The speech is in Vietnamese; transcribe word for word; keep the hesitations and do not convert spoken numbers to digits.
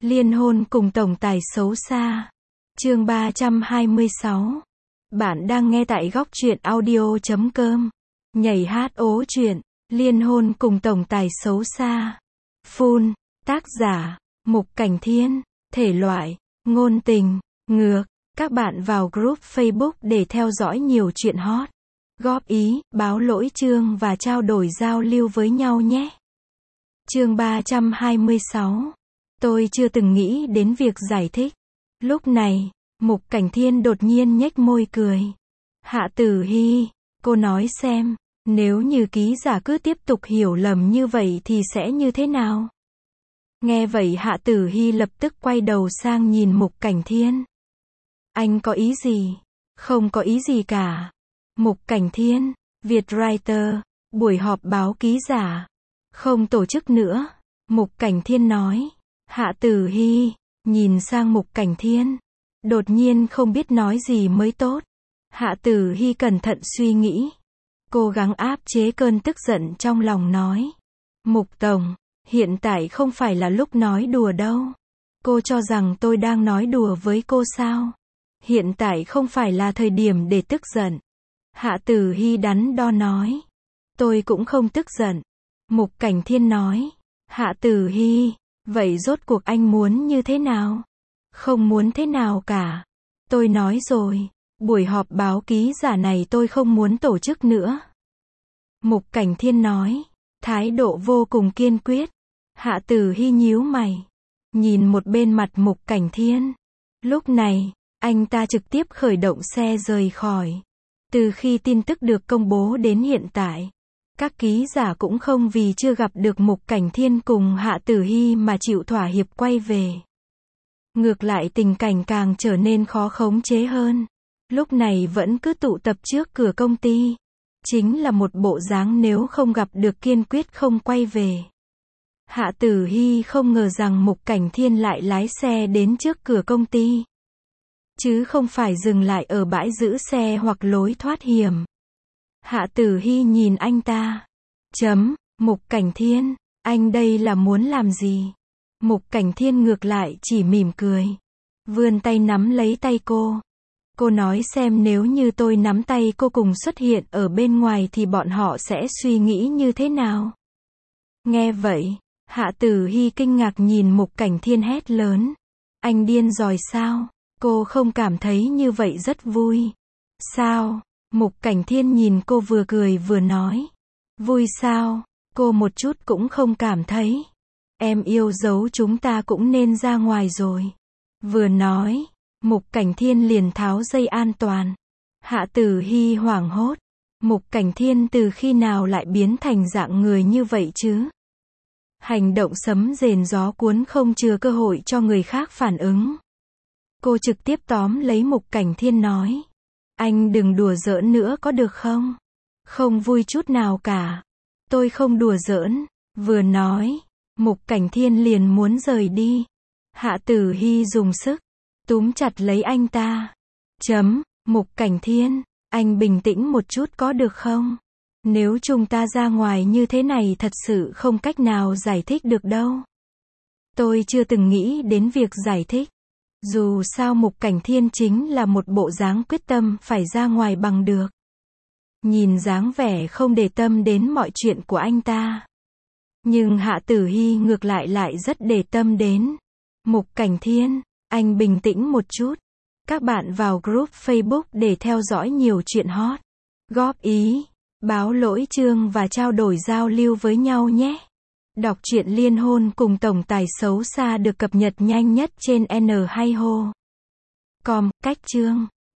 Liên hôn cùng tổng tài xấu xa. Chương ba trăm hai mươi sáu. Bạn đang nghe tại góc truyện audio chấm com. Nhảy hát ố truyện, liên hôn cùng tổng tài xấu xa. Full, tác giả, Mục Cảnh Thiên, thể loại, ngôn tình, ngược. Các bạn vào group Facebook để theo dõi nhiều chuyện hot. Góp ý, báo lỗi chương và trao đổi giao lưu với nhau nhé. Chương ba trăm hai mươi sáu. Tôi chưa từng nghĩ đến việc giải thích. Lúc này, Mục Cảnh Thiên đột nhiên nhếch môi cười. Hạ Tử Hi, cô nói xem, nếu như ký giả cứ tiếp tục hiểu lầm như vậy thì sẽ như thế nào? Nghe vậy Hạ Tử Hi lập tức quay đầu sang nhìn Mục Cảnh Thiên. Anh có ý gì? Không có ý gì cả. Mục Cảnh Thiên, Vietwriter, buổi họp báo ký giả. Không tổ chức nữa. Mục Cảnh Thiên nói. Hạ Tử Hi, nhìn sang Mục Cảnh Thiên. Đột nhiên không biết nói gì mới tốt. Hạ Tử Hi cẩn thận suy nghĩ. Cố gắng áp chế cơn tức giận trong lòng nói. Mục Tổng, hiện tại không phải là lúc nói đùa đâu. Cô cho rằng tôi đang nói đùa với cô sao? Hiện tại không phải là thời điểm để tức giận. Hạ Tử Hi đắn đo nói. Tôi cũng không tức giận. Mục Cảnh Thiên nói. Hạ Tử Hi, vậy rốt cuộc anh muốn như thế nào? Không muốn thế nào cả. Tôi nói rồi, buổi họp báo ký giả này tôi không muốn tổ chức nữa. Mục Cảnh Thiên nói, thái độ vô cùng kiên quyết. Hạ Tử Hi nhíu mày, nhìn một bên mặt Mục Cảnh Thiên. Lúc này, anh ta trực tiếp khởi động xe rời khỏi. Từ khi tin tức được công bố đến hiện tại, các ký giả cũng không vì chưa gặp được Mục Cảnh Thiên cùng Hạ Tử Hi mà chịu thỏa hiệp quay về. Ngược lại tình cảnh càng trở nên khó khống chế hơn. Lúc này vẫn cứ tụ tập trước cửa công ty. Chính là một bộ dáng nếu không gặp được kiên quyết không quay về. Hạ Tử Hi không ngờ rằng Mục Cảnh Thiên lại lái xe đến trước cửa công ty. Chứ không phải dừng lại ở bãi giữ xe hoặc lối thoát hiểm. Hạ Tử Hi nhìn anh ta. Chấm, Mục Cảnh Thiên, anh đây là muốn làm gì? Mục Cảnh Thiên ngược lại chỉ mỉm cười. Vươn tay nắm lấy tay cô. Cô nói xem nếu như tôi nắm tay cô cùng xuất hiện ở bên ngoài thì bọn họ sẽ suy nghĩ như thế nào? Nghe vậy, Hạ Tử Hi kinh ngạc nhìn Mục Cảnh Thiên hét lớn. Anh điên rồi sao? Cô không cảm thấy như vậy rất vui. Sao? Mục Cảnh Thiên nhìn cô vừa cười vừa nói. Vui sao? Cô một chút cũng không cảm thấy. Em yêu dấu chúng ta cũng nên ra ngoài rồi. Vừa nói, Mục Cảnh Thiên liền tháo dây an toàn. Hạ Tử Hi hoảng hốt. Mục Cảnh Thiên từ khi nào lại biến thành dạng người như vậy chứ? Hành động sấm rền gió cuốn không chừa cơ hội cho người khác phản ứng. Cô trực tiếp tóm lấy Mục Cảnh Thiên nói. Anh đừng đùa giỡn nữa có được không? Không vui chút nào cả. Tôi không đùa giỡn. Vừa nói, Mục Cảnh Thiên liền muốn rời đi. Hạ Tử Hi dùng sức túm chặt lấy anh ta. Chấm, Mục Cảnh Thiên, anh bình tĩnh một chút có được không? Nếu chúng ta ra ngoài như thế này thật sự không cách nào giải thích được đâu. Tôi chưa từng nghĩ đến việc giải thích. Dù sao Mục Cảnh Thiên chính là một bộ dáng quyết tâm phải ra ngoài bằng được. Nhìn dáng vẻ không để tâm đến mọi chuyện của anh ta. Nhưng Hạ Tử Hi ngược lại lại rất để tâm đến. Mục Cảnh Thiên, anh bình tĩnh một chút. Các bạn vào group Facebook để theo dõi nhiều chuyện hot. Góp ý, báo lỗi chương và trao đổi giao lưu với nhau nhé. Đọc truyện liên hôn cùng tổng tài xấu xa được cập nhật nhanh nhất trên N hai ho chấm com, cách chương.